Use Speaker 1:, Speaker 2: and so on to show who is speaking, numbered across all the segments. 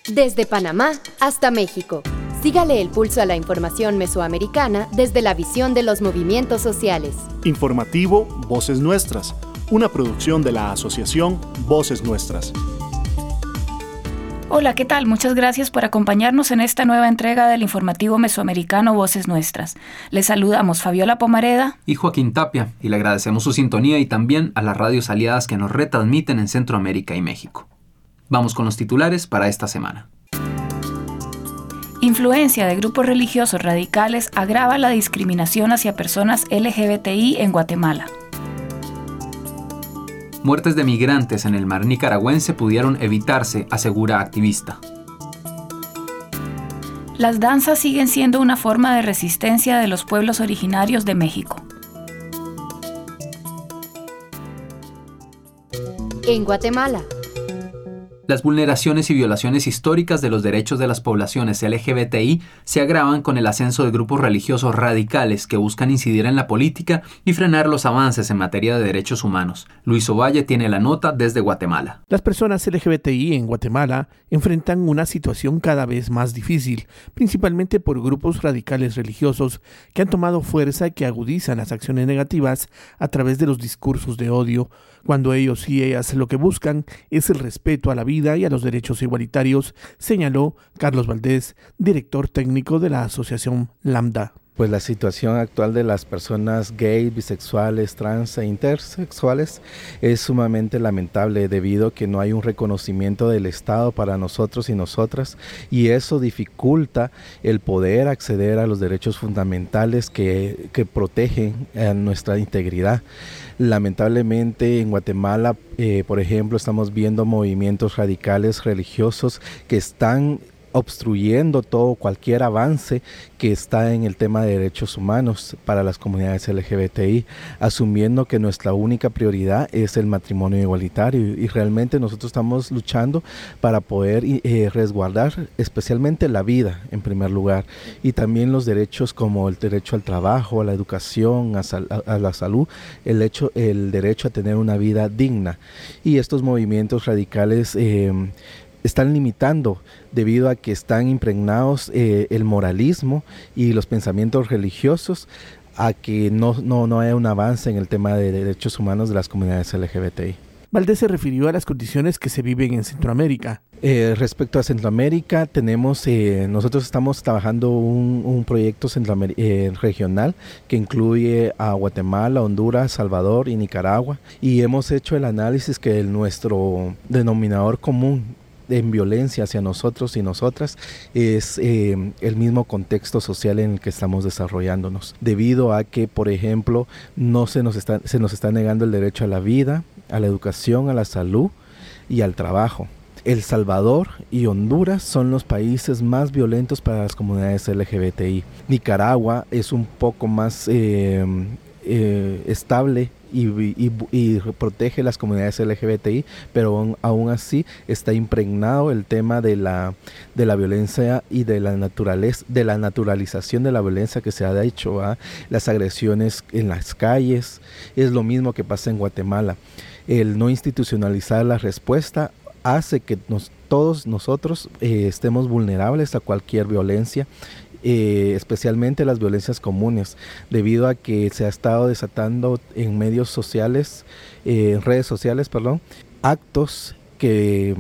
Speaker 1: Desde Panamá hasta México. Sígale el pulso a la información mesoamericana desde la visión de los movimientos sociales.
Speaker 2: Informativo Voces Nuestras, una producción de la Asociación Voces Nuestras.
Speaker 3: Hola, ¿qué tal? Muchas gracias por acompañarnos en esta nueva entrega del informativo mesoamericano Voces Nuestras. Les saludamos Fabiola Pomareda
Speaker 4: y Joaquín Tapia, y le agradecemos su sintonía y también a las radios aliadas que nos retransmiten en Centroamérica y México. Vamos con los titulares para esta semana.
Speaker 3: Influencia de grupos religiosos radicales agrava la discriminación hacia personas LGBTI en Guatemala.
Speaker 4: Muertes de migrantes en el mar nicaragüense pudieron evitarse, asegura activista.
Speaker 3: Las danzas siguen siendo una forma de resistencia de los pueblos originarios de México.
Speaker 1: En Guatemala.
Speaker 4: Las vulneraciones y violaciones históricas de los derechos de las poblaciones LGBTI se agravan con el ascenso de grupos religiosos radicales que buscan incidir en la política y frenar los avances en materia de derechos humanos. Luis Ovalle tiene la nota desde Guatemala.
Speaker 5: Las personas LGBTI en Guatemala enfrentan una situación cada vez más difícil, principalmente por grupos radicales religiosos que han tomado fuerza y que agudizan las acciones negativas a través de los discursos de odio, cuando ellos y ellas lo que buscan es el respeto a la vida y a los derechos igualitarios, señaló Carlos Valdés, director técnico de la asociación Lambda.
Speaker 6: Pues la situación actual de las personas gay, bisexuales, trans e intersexuales es sumamente lamentable debido a que no hay un reconocimiento del Estado para nosotros y nosotras, y eso dificulta el poder acceder a los derechos fundamentales que protegen nuestra integridad. Lamentablemente en Guatemala, por ejemplo, estamos viendo movimientos radicales religiosos que están obstruyendo cualquier avance que está en el tema de derechos humanos para las comunidades LGBTI, asumiendo que nuestra única prioridad es el matrimonio igualitario, y realmente nosotros estamos luchando para poder resguardar especialmente la vida en primer lugar, y también los derechos como el derecho al trabajo, a la educación, a la salud, el derecho a tener una vida digna. Y estos movimientos radicales están limitando debido a que están impregnados el moralismo y los pensamientos religiosos a que no haya un avance en el tema de derechos humanos de las comunidades LGBTI.
Speaker 5: Valdés se refirió a las condiciones que se viven en Centroamérica.
Speaker 6: Respecto a Centroamérica, nosotros estamos trabajando un proyecto regional que incluye a Guatemala, Honduras, Salvador y Nicaragua, y hemos hecho el análisis que nuestro denominador común en violencia hacia nosotros y nosotras es el mismo contexto social en el que estamos desarrollándonos, debido a que, por ejemplo, se nos está negando el derecho a la vida, a la educación, a la salud y al trabajo. El Salvador y Honduras son los países más violentos para las comunidades LGBTI. Nicaragua es un poco más estable y protege las comunidades LGBTI, pero aún así está impregnado el tema de la violencia y de la naturalización de la violencia que se ha hecho, las agresiones en las calles. Es lo mismo que pasa en Guatemala. El no institucionalizar la respuesta hace que todos nosotros estemos vulnerables a cualquier violencia, especialmente las violencias comunes, debido a que se ha estado desatando en medios sociales, en redes sociales, actos que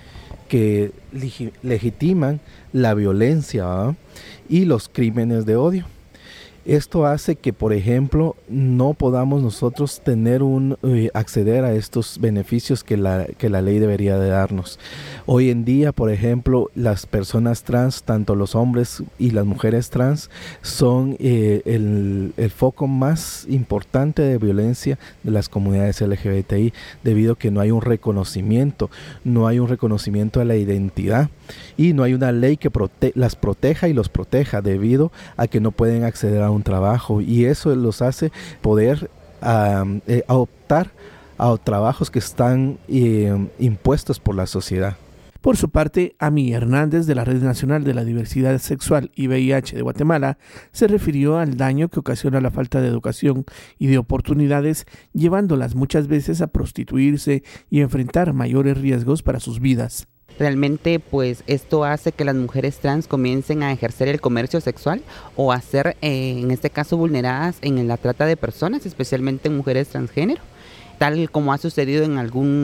Speaker 6: legitiman la violencia y los crímenes de odio. Esto hace que, por ejemplo, no podamos nosotros acceder a estos beneficios que la ley debería de darnos. Hoy en día, por ejemplo, las personas trans, tanto los hombres y las mujeres trans, son el foco más importante de violencia de las comunidades LGBTI, debido a que no hay un reconocimiento a la identidad, y no hay una ley que las proteja y los proteja, debido a que no pueden acceder a un trabajo, y eso los hace poder optar a trabajos que están impuestos por la sociedad.
Speaker 5: Por su parte, Ami Hernández, de la Red Nacional de la Diversidad Sexual y VIH de Guatemala, se refirió al daño que ocasiona la falta de educación y de oportunidades, llevándolas muchas veces a prostituirse y enfrentar mayores riesgos para sus vidas.
Speaker 7: Realmente pues esto hace que las mujeres trans comiencen a ejercer el comercio sexual o a ser en este caso vulneradas en la trata de personas, especialmente mujeres transgénero, tal como ha sucedido en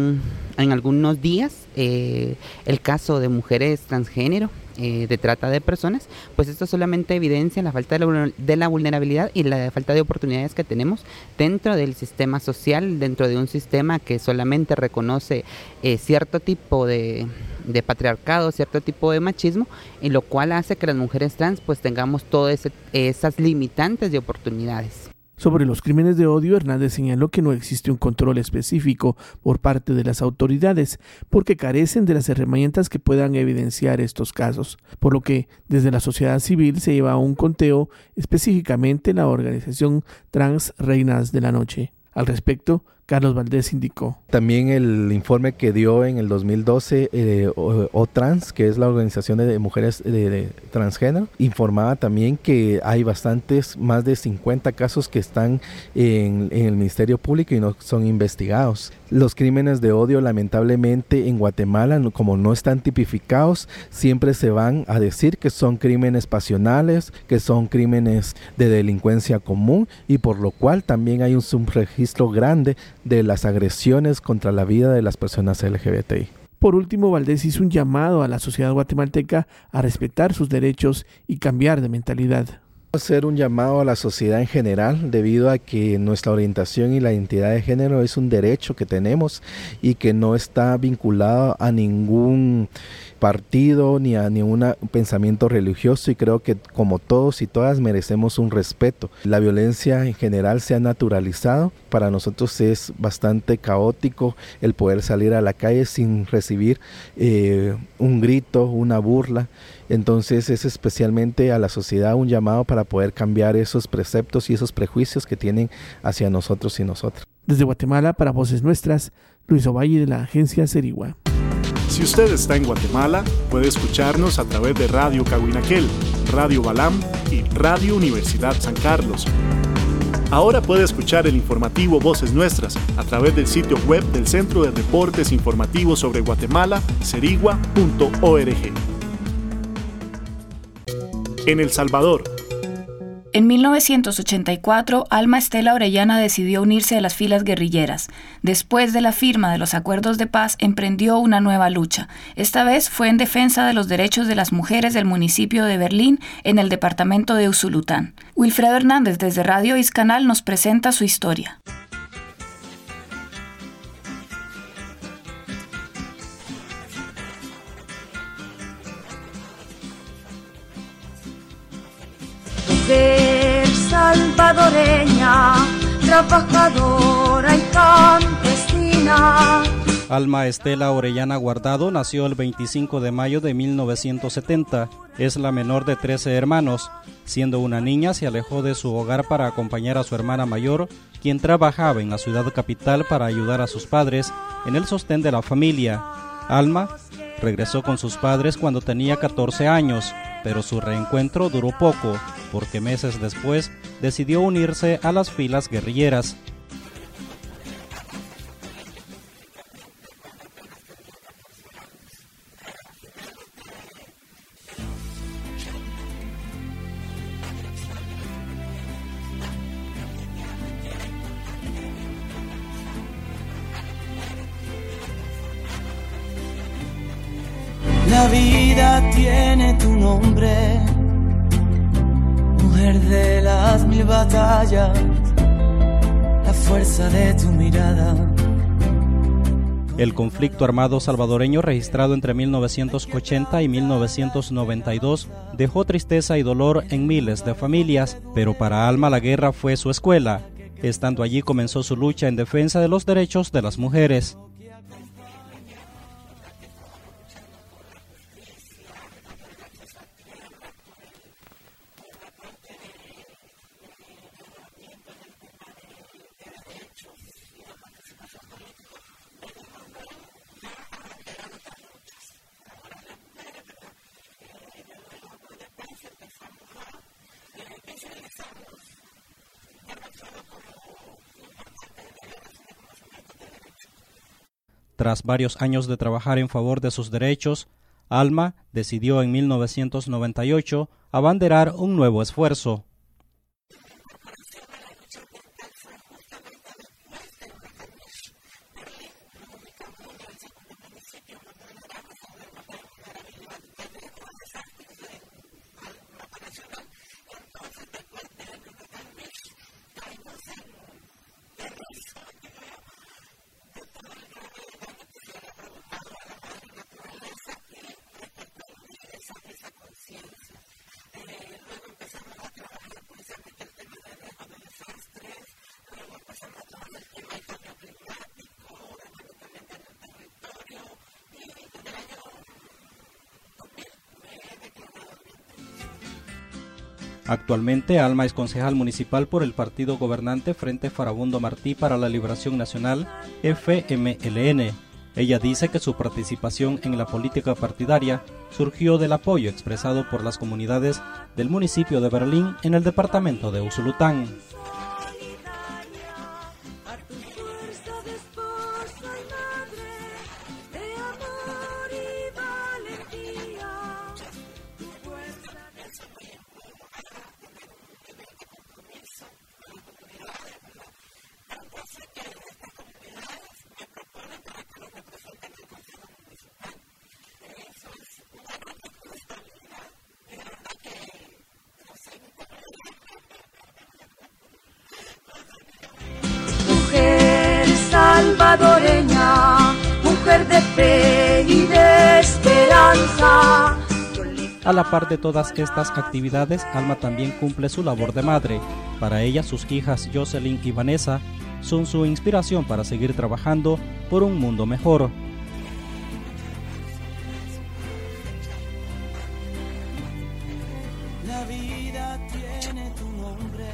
Speaker 7: algunos días el caso de mujeres transgénero de trata de personas. Pues esto solamente evidencia la falta de la vulnerabilidad y la falta de oportunidades que tenemos dentro del sistema social, dentro de un sistema que solamente reconoce cierto tipo de patriarcado, cierto tipo de machismo, y lo cual hace que las mujeres trans pues tengamos todas esas limitantes de oportunidades.
Speaker 5: Sobre los crímenes de odio, Hernández señaló que no existe un control específico por parte de las autoridades porque carecen de las herramientas que puedan evidenciar estos casos, por lo que desde la sociedad civil se lleva un conteo, específicamente la organización Trans Reinas de la Noche. Al respecto, Carlos Valdés indicó.
Speaker 6: También el informe que dio en el 2012 OTrans, que es la organización de mujeres de transgénero, informaba también que hay más de 50 casos que están en el Ministerio Público y no son investigados. Los crímenes de odio, lamentablemente, en Guatemala, como no están tipificados, siempre se van a decir que son crímenes pasionales, que son crímenes de delincuencia común, y por lo cual también hay un subregistro grande de las agresiones contra la vida de las personas LGBTI.
Speaker 5: Por último, Valdés hizo un llamado a la sociedad guatemalteca a respetar sus derechos y cambiar de mentalidad.
Speaker 6: Hacer un llamado a la sociedad en general, debido a que nuestra orientación y la identidad de género es un derecho que tenemos y que no está vinculado a ningún partido ni a ningún pensamiento religioso, y creo que como todos y todas merecemos un respeto. La violencia en general se ha naturalizado. Para nosotros es bastante caótico el poder salir a la calle sin recibir un grito, una burla. Entonces es especialmente a la sociedad un llamado para poder cambiar esos preceptos y esos prejuicios que tienen hacia nosotros y nosotras.
Speaker 5: Desde Guatemala, para Voces Nuestras, Luis Ovalle, de la agencia Cerigua.
Speaker 2: Si usted está en Guatemala, puede escucharnos a través de Radio Cahuinaquel, Radio Balam y Radio Universidad San Carlos. Ahora puede escuchar el informativo Voces Nuestras a través del sitio web del Centro de Reportes Informativos sobre Guatemala, cerigua.org. En El Salvador.
Speaker 3: En 1984, Alma Estela Orellana decidió unirse a las filas guerrilleras. Después de la firma de los acuerdos de paz, emprendió una nueva lucha. Esta vez fue en defensa de los derechos de las mujeres del municipio de Berlín, en el departamento de Usulután. Wilfredo Hernández, desde Radio Iscanal, nos presenta su historia.
Speaker 8: Mujer salvadoreña, trabajadora y campesina.
Speaker 9: Alma Estela Orellana Guardado nació el 25 de mayo de 1970. Es la menor de 13 hermanos. Siendo una niña, se alejó de su hogar para acompañar a su hermana mayor, quien trabajaba en la ciudad capital para ayudar a sus padres en el sostén de la familia. Alma regresó con sus padres cuando tenía 14 años, pero su reencuentro duró poco, porque meses después decidió unirse a las filas guerrilleras.
Speaker 10: La vida tiene tu nombre, mujer de las mil batallas, la fuerza de tu mirada.
Speaker 9: El conflicto armado salvadoreño registrado entre 1980 y 1992 dejó tristeza y dolor en miles de familias, pero para Alma la guerra fue su escuela. Estando allí comenzó su lucha en defensa de los derechos de las mujeres. Tras varios años de trabajar en favor de sus derechos, Alma decidió en 1998 abanderar un nuevo esfuerzo. Actualmente, Alma es concejal municipal por el partido gobernante Frente Farabundo Martí para la Liberación Nacional, FMLN. Ella dice que su participación en la política partidaria surgió del apoyo expresado por las comunidades del municipio de Berlín en el departamento de Usulután.
Speaker 8: Salvadoreña, mujer de fe y de esperanza.
Speaker 9: A la par de todas estas actividades, Alma también cumple su labor de madre. Para ella, sus hijas Jocelyn y Vanessa son su inspiración para seguir trabajando por un mundo mejor.
Speaker 10: La vida tiene tu nombre,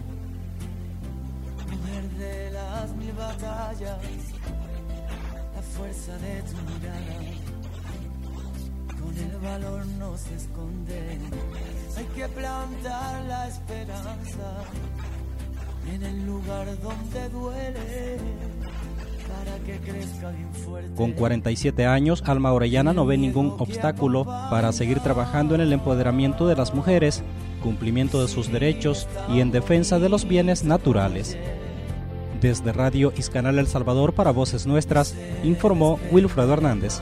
Speaker 10: mujer de las mil batallas, la fuerza de tu mirada, con el valor no se esconde, hay que plantar la esperanza en el lugar donde duele, para que crezca bien fuerte.
Speaker 9: Con 47 años, Alma Orellana no ve ningún obstáculo para seguir trabajando en el empoderamiento de las mujeres, cumplimiento de sus derechos y en defensa de los bienes naturales. Desde Radio Iscanal El Salvador para Voces Nuestras, informó Wilfredo Hernández.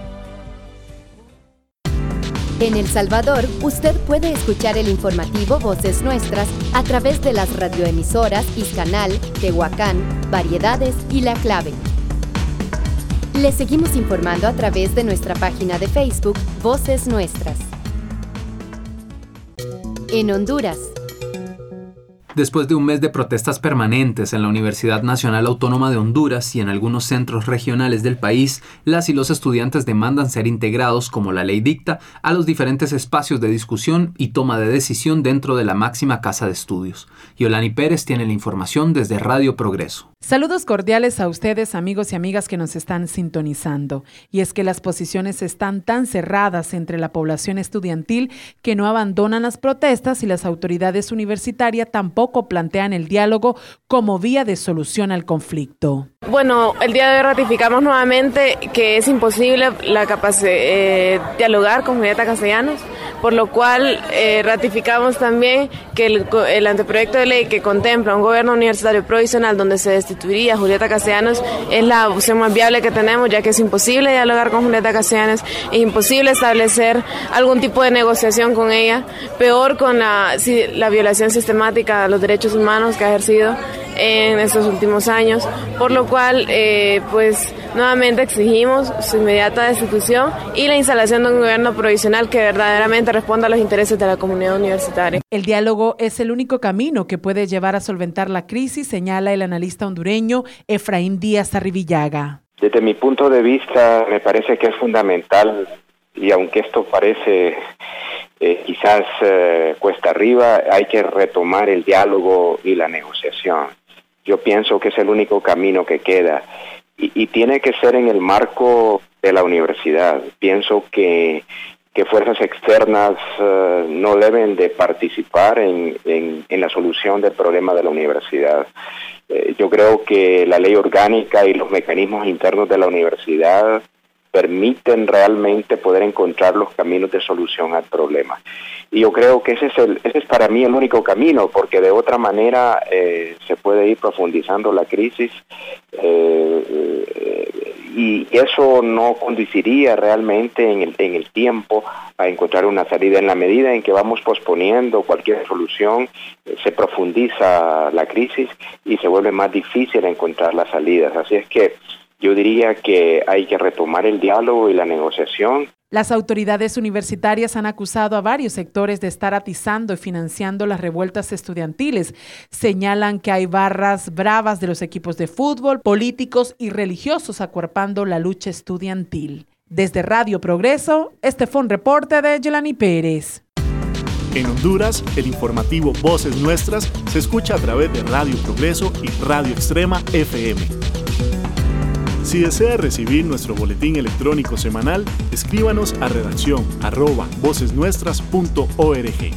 Speaker 1: En El Salvador, usted puede escuchar el informativo Voces Nuestras a través de las radioemisoras Iscanal, Tehuacán, Variedades y La Clave. Le seguimos informando a través de nuestra página de Facebook Voces Nuestras. En Honduras.
Speaker 4: Después de un mes de protestas permanentes en la Universidad Nacional Autónoma de Honduras y en algunos centros regionales del país, las y los estudiantes demandan ser integrados, como la ley dicta, a los diferentes espacios de discusión y toma de decisión dentro de la máxima casa de estudios. Yolani Pérez tiene la información desde Radio Progreso.
Speaker 11: Saludos cordiales a ustedes, amigos y amigas que nos están sintonizando. Y es que las posiciones están tan cerradas entre la población estudiantil que no abandonan las protestas y las autoridades universitarias tampoco plantean el diálogo como vía de solución al conflicto.
Speaker 12: Bueno, el día de hoy ratificamos nuevamente que es imposible dialogar con Julieta Castellanos, por lo cual ratificamos también que el anteproyecto de ley que contempla un gobierno universitario provisional donde se destituiría a Julieta Castellanos es la opción más viable que tenemos, ya que es imposible dialogar con Julieta Castellanos, es imposible establecer algún tipo de negociación con ella, peor con la violación sistemática de los derechos humanos que ha ejercido en estos últimos años, por lo cual pues nuevamente exigimos su inmediata destitución y la instalación de un gobierno provisional que verdaderamente responda a los intereses de la comunidad universitaria.
Speaker 11: El diálogo es el único camino que puede llevar a solventar la crisis, señala el analista hondureño Efraín Díaz Arribillaga.
Speaker 13: Desde mi punto de vista me parece que es fundamental, y aunque esto parece quizás cuesta arriba, hay que retomar el diálogo y la negociación. Yo pienso que es el único camino que queda y tiene que ser en el marco de la universidad. Pienso que que fuerzas externas no deben de participar en la solución del problema de la universidad. Yo creo que la ley orgánica y los mecanismos internos de la universidad permiten realmente poder encontrar los caminos de solución al problema. Y yo creo que ese es para mí el único camino, porque de otra manera se puede ir profundizando la crisis y eso no conduciría realmente en el tiempo a encontrar una salida. En la medida en que vamos posponiendo cualquier solución, se profundiza la crisis y se vuelve más difícil encontrar las salidas. Así es que yo diría que hay que retomar el diálogo y la negociación.
Speaker 11: Las autoridades universitarias han acusado a varios sectores de estar atizando y financiando las revueltas estudiantiles. Señalan que hay barras bravas de los equipos de fútbol, políticos y religiosos acuerpando la lucha estudiantil. Desde Radio Progreso, este fue un reporte de Yelani Pérez.
Speaker 2: En Honduras, el informativo Voces Nuestras se escucha a través de Radio Progreso y Radio Extrema FM. Si desea recibir nuestro boletín electrónico semanal, escríbanos a redacción@vocesnuestras.org.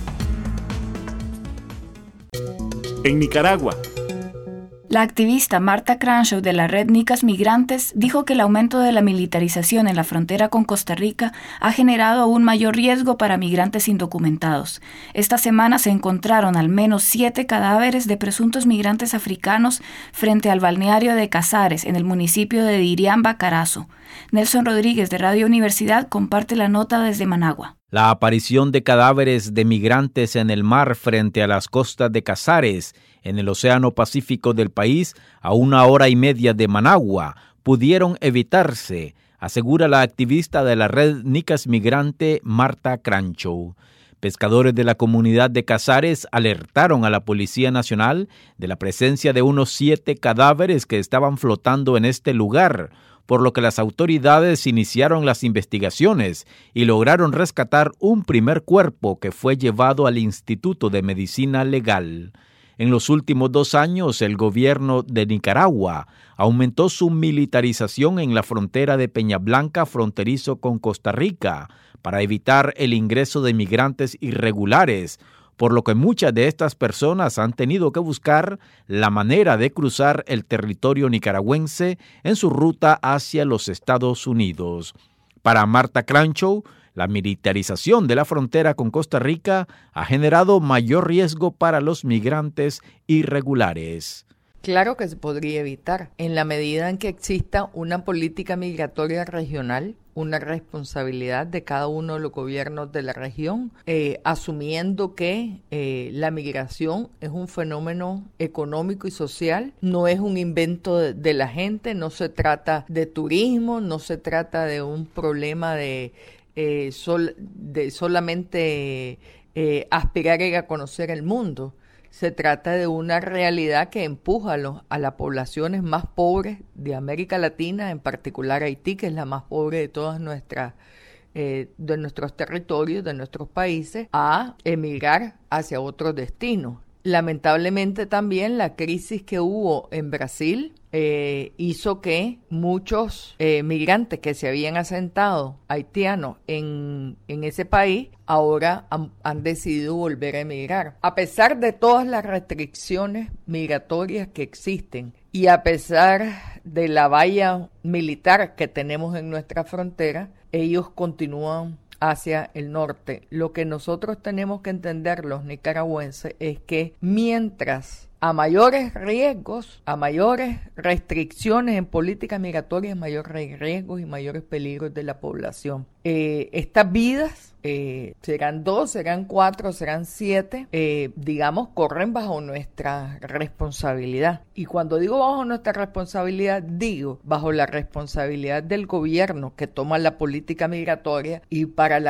Speaker 2: En Nicaragua,
Speaker 3: la activista Marta Crenshaw de la red Nicas Migrantes dijo que el aumento de la militarización en la frontera con Costa Rica ha generado aún mayor riesgo para migrantes indocumentados. Esta semana se encontraron al menos 7 cadáveres de presuntos migrantes africanos frente al balneario de Casares, en el municipio de Diriamba, Carazo. Nelson Rodríguez de Radio Universidad comparte la nota desde Managua.
Speaker 14: La aparición de cadáveres de migrantes en el mar frente a las costas de Casares, en el Océano Pacífico del país, a 1 hora y media de Managua, pudieron evitarse, asegura la activista de la red Nicas Migrante Marta Crenshaw. Pescadores de la comunidad de Casares alertaron a la Policía Nacional de la presencia de unos 7 cadáveres que estaban flotando en este lugar, por lo que las autoridades iniciaron las investigaciones y lograron rescatar un primer cuerpo que fue llevado al Instituto de Medicina Legal. En los últimos 2 años, el gobierno de Nicaragua aumentó su militarización en la frontera de Peñablanca, fronterizo con Costa Rica, para evitar el ingreso de migrantes irregulares, por lo que muchas de estas personas han tenido que buscar la manera de cruzar el territorio nicaragüense en su ruta hacia los Estados Unidos. Para Marta Crenshaw, la militarización de la frontera con Costa Rica ha generado mayor riesgo para los migrantes irregulares.
Speaker 15: Claro que se podría evitar, en la medida en que exista una política migratoria regional, una responsabilidad de cada uno de los gobiernos de la región, asumiendo que la migración es un fenómeno económico y social, no es un invento de la gente, no se trata de turismo, no se trata de un problema de solamente aspirar a conocer el mundo. Se trata de una realidad que empuja a las poblaciones más pobres de América Latina, en particular Haití, que es la más pobre de todas de nuestros territorios, de nuestros países, a emigrar hacia otros destinos. Lamentablemente también la crisis que hubo en Brasil hizo que muchos migrantes que se habían asentado haitianos en ese país ahora han decidido volver a emigrar. A pesar de todas las restricciones migratorias que existen y a pesar de la valla militar que tenemos en nuestra frontera, ellos continúan hacia el norte. Lo que nosotros tenemos que entender los nicaragüenses es que mientras a mayores riesgos, a mayores restricciones en política migratoria, mayores riesgos y mayores peligros de la población. Estas vidas, serán 2, serán 4, serán 7, digamos, corren bajo nuestra responsabilidad. Y cuando digo bajo nuestra responsabilidad, digo bajo la responsabilidad del gobierno que toma la política migratoria y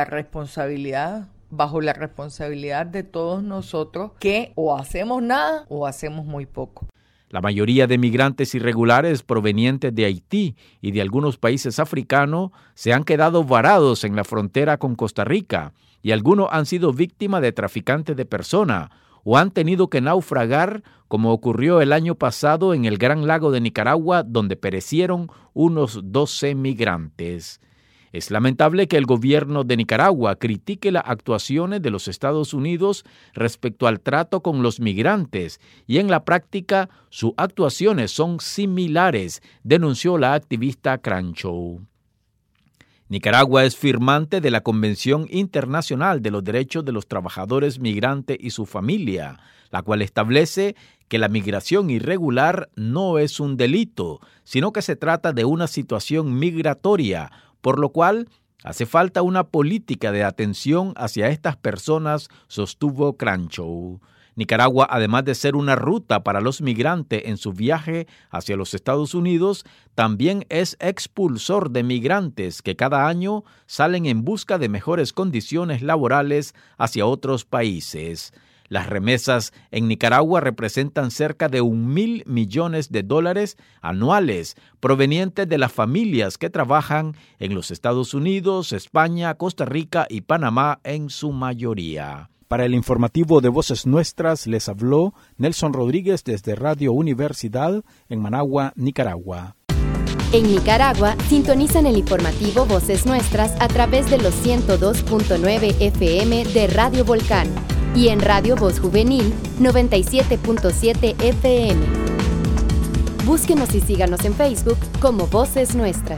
Speaker 15: bajo la responsabilidad de todos nosotros que o hacemos nada o hacemos muy poco.
Speaker 14: La mayoría de migrantes irregulares provenientes de Haití y de algunos países africanos se han quedado varados en la frontera con Costa Rica y algunos han sido víctimas de traficantes de personas o han tenido que naufragar, como ocurrió el año pasado en el Gran Lago de Nicaragua, donde perecieron unos 12 migrantes. Es lamentable que el gobierno de Nicaragua critique las actuaciones de los Estados Unidos respecto al trato con los migrantes y en la práctica sus actuaciones son similares, denunció la activista Crancho. Nicaragua es firmante de la Convención Internacional de los Derechos de los Trabajadores Migrantes y su Familia, la cual establece que la migración irregular no es un delito, sino que se trata de una situación migratoria, por lo cual hace falta una política de atención hacia estas personas, sostuvo Crancho. Nicaragua, además de ser una ruta para los migrantes en su viaje hacia los Estados Unidos, también es expulsor de migrantes que cada año salen en busca de mejores condiciones laborales hacia otros países. Las remesas en Nicaragua representan cerca de $1,000 millones anuales provenientes de las familias que trabajan en los Estados Unidos, España, Costa Rica y Panamá en su mayoría.
Speaker 16: Para el informativo de Voces Nuestras les habló Nelson Rodríguez desde Radio Universidad en Managua, Nicaragua.
Speaker 1: En Nicaragua, sintonizan el informativo Voces Nuestras a través de los 102.9 FM de Radio Volcán y en Radio Voz Juvenil 97.7 FM. Búsquenos y síganos en Facebook como Voces Nuestras.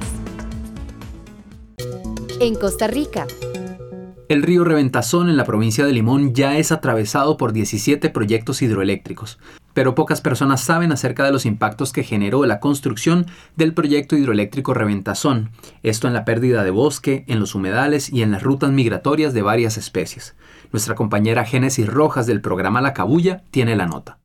Speaker 1: En Costa Rica,
Speaker 4: el río Reventazón en la provincia de Limón ya es atravesado por 17 proyectos hidroeléctricos, pero pocas personas saben acerca de los impactos que generó la construcción del proyecto hidroeléctrico Reventazón, esto en la pérdida de bosque, en los humedales y en las rutas migratorias de varias especies. Nuestra compañera Génesis Rojas del programa La Cabulla tiene la nota.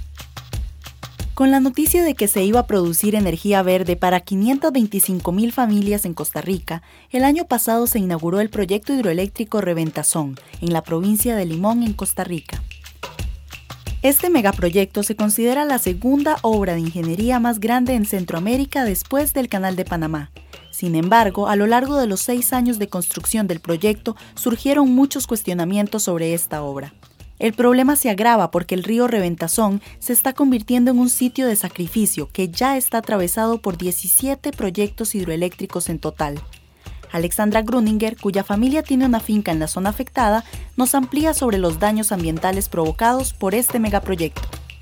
Speaker 17: Con la noticia de que se iba a producir energía verde para 525,000 familias en Costa Rica, el año pasado se inauguró el proyecto hidroeléctrico Reventazón, en la provincia de Limón, en Costa Rica. Este megaproyecto se considera la segunda obra de ingeniería más grande en Centroamérica después del Canal de Panamá. Sin embargo, a lo largo de los 6 años de construcción del proyecto, surgieron muchos cuestionamientos sobre esta obra. El problema se agrava porque el río Reventazón se está convirtiendo en un sitio de sacrificio que ya está atravesado por 17 proyectos hidroeléctricos en total. Alexandra Gruninger, cuya familia tiene una finca en la zona afectada, nos amplía sobre los daños ambientales provocados por este megaproyecto.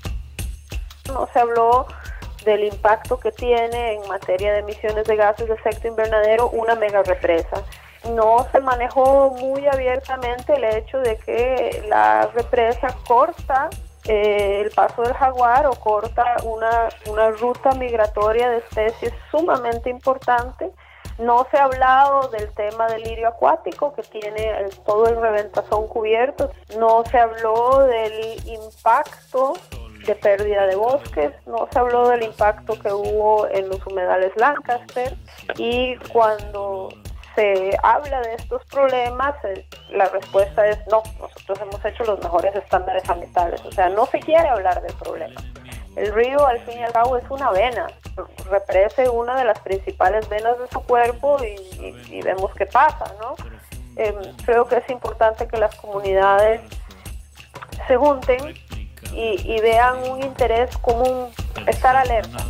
Speaker 18: No se habló del impacto que tiene en materia de emisiones de gases de efecto invernadero una megarepresa. No se manejó muy abiertamente el hecho de que la represa corta el paso del jaguar o corta una ruta migratoria de especies sumamente importante. No se ha hablado del tema del lirio acuático que tiene todo el Reventazón cubierto. No se habló del impacto de pérdida de bosques. No se habló del impacto que hubo en los humedales Lancaster. Y cuando se habla de estos problemas, la respuesta es no, nosotros hemos hecho los mejores estándares ambientales. O sea, no se quiere hablar del problema. El río, al fin y al cabo, es una vena, represe una de las principales venas de su cuerpo y vemos qué pasa, ¿no? Creo que es importante que las comunidades se junten y vean un interés común, estar alerta.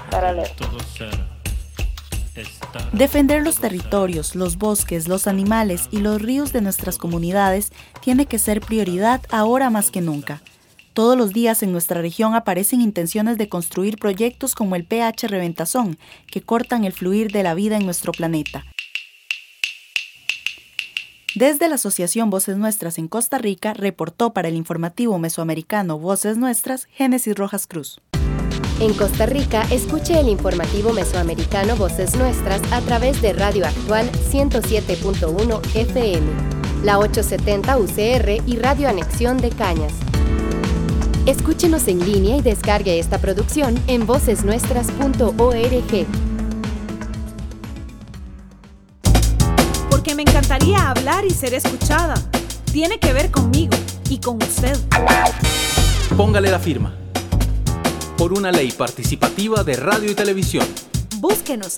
Speaker 17: Defender los territorios, los bosques, los animales y los ríos de nuestras comunidades tiene que ser prioridad ahora más que nunca. Todos los días en nuestra región aparecen intenciones de construir proyectos como el PH Reventazón, que cortan el fluir de la vida en nuestro planeta. Desde la Asociación Voces Nuestras en Costa Rica, reportó para el informativo mesoamericano Voces Nuestras, Génesis Rojas Cruz.
Speaker 1: En Costa Rica, escuche el informativo mesoamericano Voces Nuestras a través de Radio Actual 107.1 FM, la 870 UCR y Radio Anexión de Cañas. Escúchenos en línea y descargue esta producción en vocesnuestras.org.
Speaker 19: Porque me encantaría hablar y ser escuchada. Tiene que ver conmigo y con usted.
Speaker 4: Póngale la firma. Por una ley participativa de radio y televisión.
Speaker 19: Búsquenos,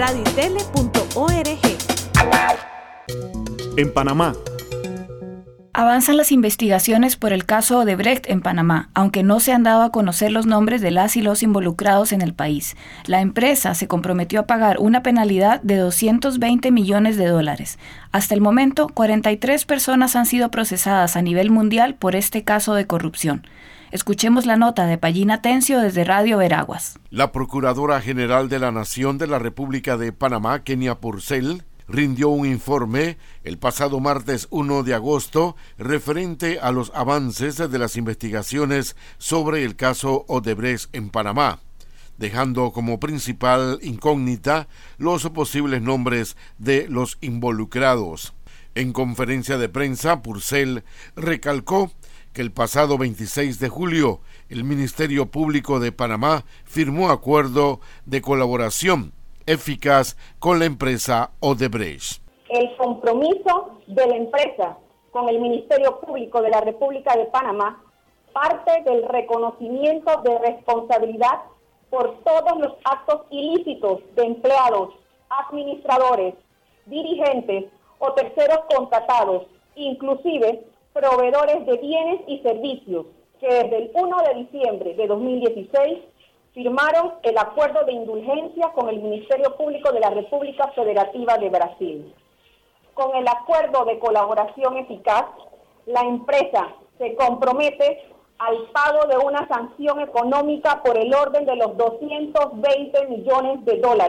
Speaker 19: leyderadioytele.org.
Speaker 2: En Panamá.
Speaker 3: Avanzan las investigaciones por el caso Odebrecht en Panamá, aunque no se han dado a conocer los nombres de las y los involucrados en el país. La empresa se comprometió a pagar una penalidad de $220 millones. Hasta el momento, 43 personas han sido procesadas a nivel mundial por este caso de corrupción. Escuchemos la nota de Pallina Tencio desde Radio Veraguas.
Speaker 20: La Procuradora General de la Nación de la República de Panamá, Kenia Purcell, rindió un informe el pasado martes 1 de agosto referente a los avances de las investigaciones sobre el caso Odebrecht en Panamá, dejando como principal incógnita los posibles nombres de los involucrados. En conferencia de prensa, Purcell recalcó que el pasado 26 de julio el Ministerio Público de Panamá firmó acuerdo de colaboración eficaz con la empresa Odebrecht.
Speaker 21: El compromiso de la empresa con el Ministerio Público de la República de Panamá parte del reconocimiento de responsabilidad por todos los actos ilícitos de empleados, administradores, dirigentes o terceros contratados, inclusive proveedores de bienes y servicios, que desde el 1 de diciembre de 2016 firmaron el acuerdo de indulgencia con el Ministerio Público de la República Federativa de Brasil. Con el acuerdo de colaboración eficaz, la empresa se compromete al pago de una sanción económica por el orden de los $220 millones,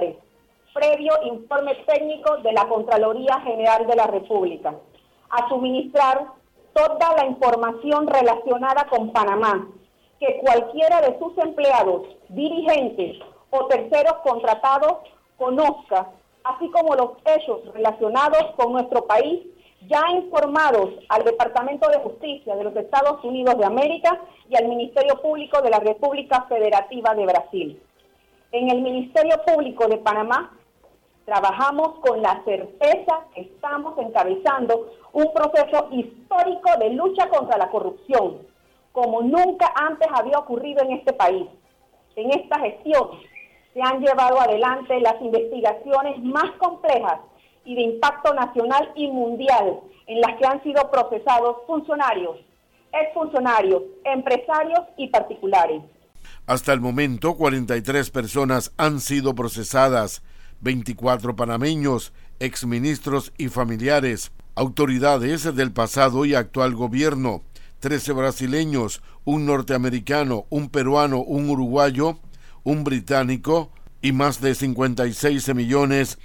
Speaker 21: previo informe técnico de la Contraloría General de la República, a suministrar toda la información relacionada con Panamá, que cualquiera de sus empleados, dirigentes o terceros contratados conozca, así como los hechos relacionados con nuestro país, ya informados al Departamento de Justicia de los Estados Unidos de América y al Ministerio Público de la República Federativa de Brasil. En el Ministerio Público de Panamá trabajamos con la certeza que estamos encabezando un proceso histórico de lucha contra la corrupción, como nunca antes había ocurrido en este país. En esta gestión se han llevado adelante las investigaciones más complejas y de impacto nacional y mundial, en las que han sido procesados funcionarios, exfuncionarios, empresarios y particulares.
Speaker 20: Hasta el momento, 43 personas han sido procesadas, 24 panameños, exministros y familiares, autoridades del pasado y actual gobierno, 13 brasileños, un norteamericano, un peruano, un uruguayo, un británico y más de $56 millones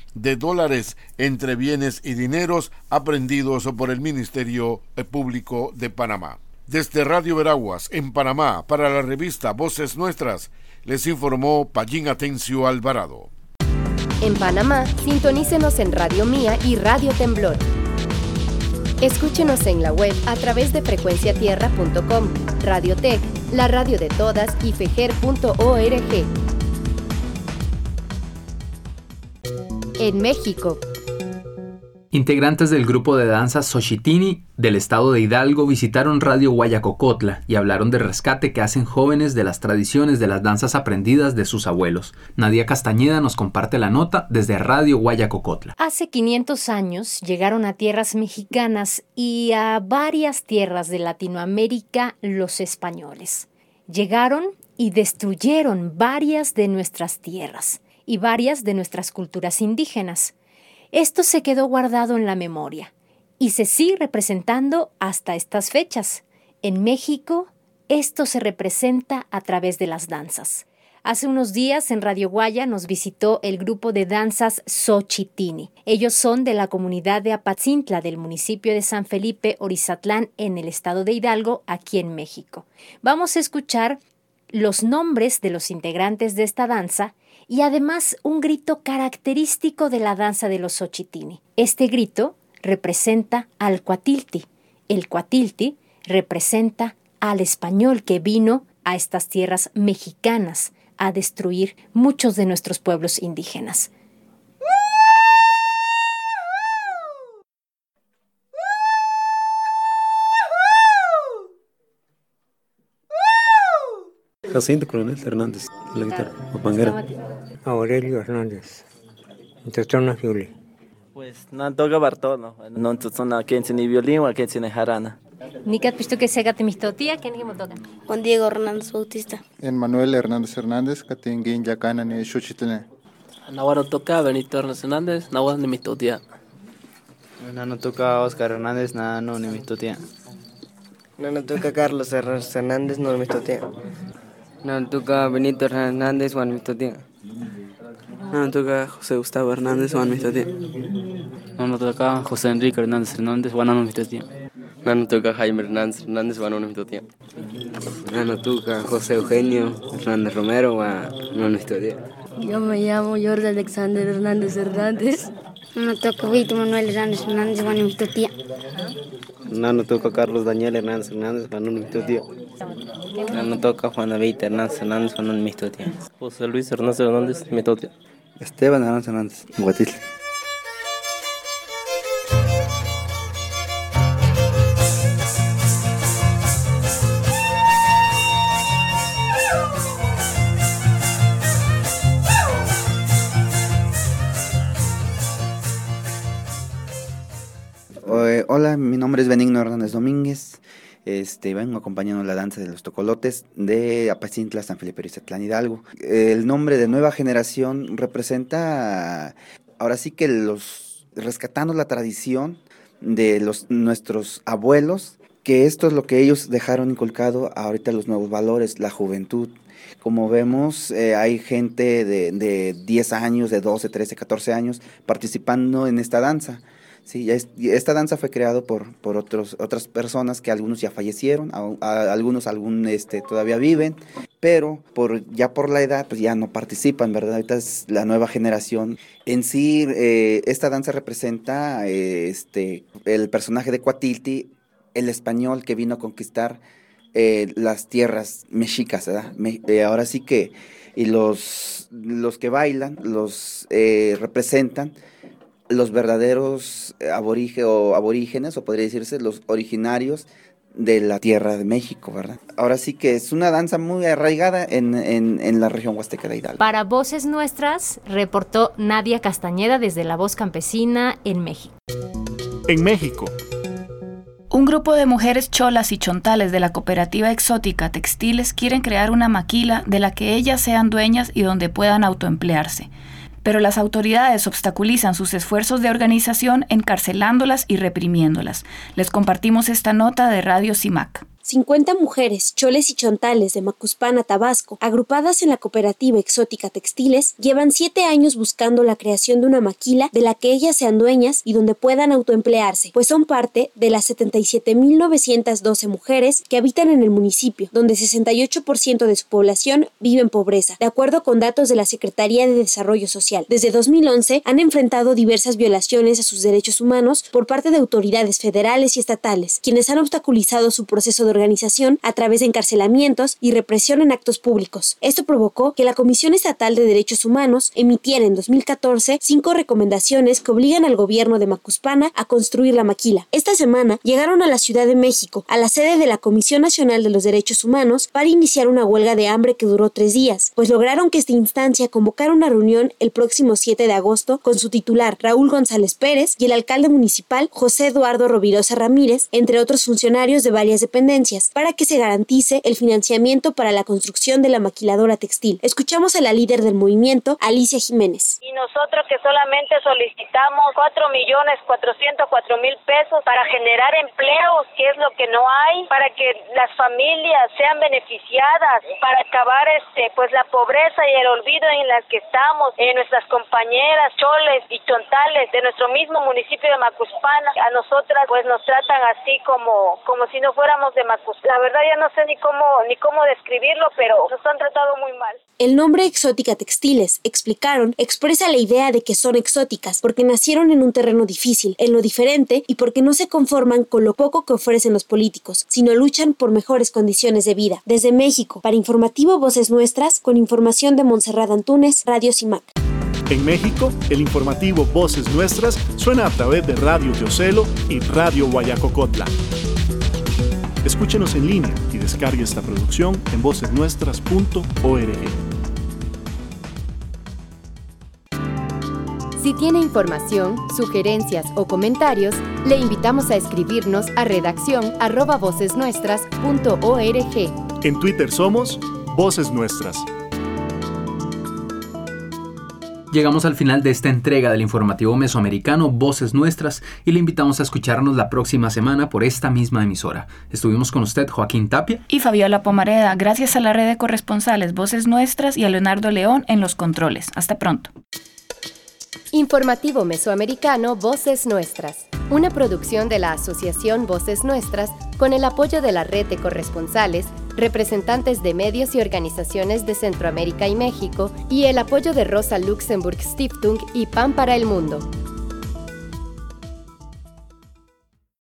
Speaker 20: entre bienes y dineros aprehendidos por el Ministerio Público de Panamá. Desde Radio Veraguas, en Panamá, para la revista Voces Nuestras, les informó Pallín Tencio Alvarado.
Speaker 1: En Panamá, sintonícenos en Radio Mía y Radio Temblor. Escúchenos en la web a través de frecuenciatierra.com, Radiotech, la radio de todas y fejer.org. En México.
Speaker 4: Integrantes del grupo de danza Xochitini del estado de Hidalgo visitaron Radio Guayacocotla y hablaron del rescate que hacen jóvenes de las tradiciones de las danzas aprendidas de sus abuelos. Nadia Castañeda nos comparte la nota desde Radio Guayacocotla.
Speaker 22: Hace 500 años llegaron a tierras mexicanas y a varias tierras de Latinoamérica los españoles. Llegaron y destruyeron varias de nuestras tierras y varias de nuestras culturas indígenas. Esto se quedó guardado en la memoria y se sigue representando hasta estas fechas. En México, esto se representa a través de las danzas. Hace unos días en Radio Guaya nos visitó el grupo de danzas Xochitini. Ellos son de la comunidad de Apatzintla del municipio de San Felipe, Orizatlán, en el estado de Hidalgo, aquí en México. Vamos a escuchar los nombres de los integrantes de esta danza y además un grito característico de la danza de los Xochitini. Este grito representa al cuatilti. El cuatilti representa al español que vino a estas tierras mexicanas a destruir muchos de nuestros pueblos indígenas.
Speaker 23: Jacinto Coronel Hernández, la guitarra, Opanguera.
Speaker 24: Aurelio Hernández, Intestona Fiuli.
Speaker 25: Pues no toca Bartolo, no entonces quien tiene violín o quien tiene jarana.
Speaker 22: Nicat pisto que se gate mistotia, ¿quién es toca?
Speaker 5: Juan Diego Hernández Bautista.
Speaker 6: Manuel Hernández, Catenguín Yacana ni Xuchitlán.
Speaker 7: Nahuaro toca Benito Hernández, Nahuas ni mistotia.
Speaker 8: No toca Oscar Hernández, no ni mistotia.
Speaker 25: No toca Carlos Hernández, no mistotia.
Speaker 8: No toca Benito Hernández, Juan mistotia.
Speaker 7: No toca José Gustavo Hernández, Juan mistotia.
Speaker 8: No toca José Enrique Hernández, Juan no mistotia. No toca Jaime Hernández, Juan no mistotia.
Speaker 25: No toca José Eugenio Hernández Romero, Juan no mistotia.
Speaker 5: Yo me llamo Jorge Alexander Hernández. No toca Víctor Manuel Hernández, Juan no mistotia.
Speaker 8: No toca Carlos Daniel Hernández, Juan no mistotia. No toca Juan David Hernández, Juan no mistotia.
Speaker 7: José Luis Hernández, mistotia.
Speaker 8: Esteban Hernández, Guatil.
Speaker 26: Hola, mi nombre es Benigno Hernández Domínguez. Vengo acompañando la danza de los tocolotes de Apacintla, San Felipe y Zatlán Hidalgo. El nombre de Nueva Generación representa, ahora sí que rescatando la tradición de nuestros abuelos, que esto es lo que ellos dejaron inculcado ahorita los nuevos valores, la juventud. Como vemos, hay gente de 10 años, de 12, 13, 14 años participando en esta danza. Sí, esta danza fue creada por otras personas que algunos ya fallecieron, algunos todavía viven, pero por la edad pues ya no participan, ¿verdad? Ahorita es la nueva generación. En sí, esta danza representa el personaje de Cuatilti, el español que vino a conquistar las tierras mexicas, ¿verdad? Ahora sí que y los que bailan representan los verdaderos aborígenes, o podría decirse los originarios de la tierra de México, ¿verdad? Ahora sí que es una danza muy arraigada en la región huasteca de Hidalgo.
Speaker 22: Para Voces Nuestras, reportó Nadia Castañeda desde La Voz Campesina en México.
Speaker 2: En México.
Speaker 3: Un grupo de mujeres cholas y chontales de la cooperativa exótica Textiles quieren crear una maquila de la que ellas sean dueñas y donde puedan autoemplearse. Pero las autoridades obstaculizan sus esfuerzos de organización encarcelándolas y reprimiéndolas. Les compartimos esta nota de Radio CIMAC.
Speaker 27: 50 mujeres, choles y chontales de Macuspana, Tabasco, agrupadas en la cooperativa exótica Textiles, llevan 7 años buscando la creación de una maquila de la que ellas sean dueñas y donde puedan autoemplearse, pues son parte de las 77.912 mujeres que habitan en el municipio, donde 68% de su población vive en pobreza, de acuerdo con datos de la Secretaría de Desarrollo Social. Desde 2011 han enfrentado diversas violaciones a sus derechos humanos por parte de autoridades federales y estatales, quienes han obstaculizado su proceso de organización a través de encarcelamientos y represión en actos públicos. Esto provocó que la Comisión Estatal de Derechos Humanos emitiera en 2014 5 recomendaciones que obligan al gobierno de Macuspana a construir la maquila. Esta semana llegaron a la Ciudad de México, a la sede de la Comisión Nacional de los Derechos Humanos, para iniciar una huelga de hambre que duró 3 días, pues lograron que esta instancia convocara una reunión el próximo 7 de agosto con su titular, Raúl González Pérez, y el alcalde municipal, José Eduardo Rovirosa Ramírez, entre otros funcionarios de varias dependencias, para que se garantice el financiamiento para la construcción de la maquiladora textil. Escuchamos a la líder del movimiento, Alicia Jiménez.
Speaker 28: Y nosotros que solamente solicitamos 4.404.000 pesos para generar empleos, que es lo que no hay, para que las familias sean beneficiadas, para acabar pues la pobreza y el olvido en las que estamos, nuestras compañeras choles y chontales de nuestro mismo municipio de Macuspana. A nosotras pues nos tratan así como si no fuéramos de Macuspana. La verdad ya no sé ni cómo describirlo, pero nos han tratado muy mal.
Speaker 27: El nombre Exótica Textiles, explicaron, expresa la idea de que son exóticas porque nacieron en un terreno difícil, en lo diferente, y porque no se conforman con lo poco que ofrecen los políticos, sino luchan por mejores condiciones de vida. Desde México, para Informativo Voces Nuestras, con información de Montserrat Antúnez, Radio CIMAC.
Speaker 2: En México, el informativo Voces Nuestras suena a través de Radio Teocelo y Radio Guayacocotla. Escúchenos en línea y descargue esta producción en vocesnuestras.org.
Speaker 1: Si tiene información, sugerencias o comentarios, Le invitamos a escribirnos a redaccion@vocesnuestras.org.
Speaker 2: En Twitter somos Voces Nuestras.
Speaker 4: Llegamos al final de esta entrega del informativo mesoamericano Voces Nuestras y le invitamos a escucharnos la próxima semana por esta misma emisora. Estuvimos con usted, Joaquín Tapia
Speaker 3: y Fabiola Pomareda, gracias a la red de corresponsales Voces Nuestras y a Leonardo León en los controles. Hasta pronto.
Speaker 1: Informativo Mesoamericano Voces Nuestras, una producción de la Asociación Voces Nuestras con el apoyo de la red de corresponsales, representantes de medios y organizaciones de Centroamérica y México y el apoyo de Rosa Luxemburg Stiftung y Pan para el Mundo.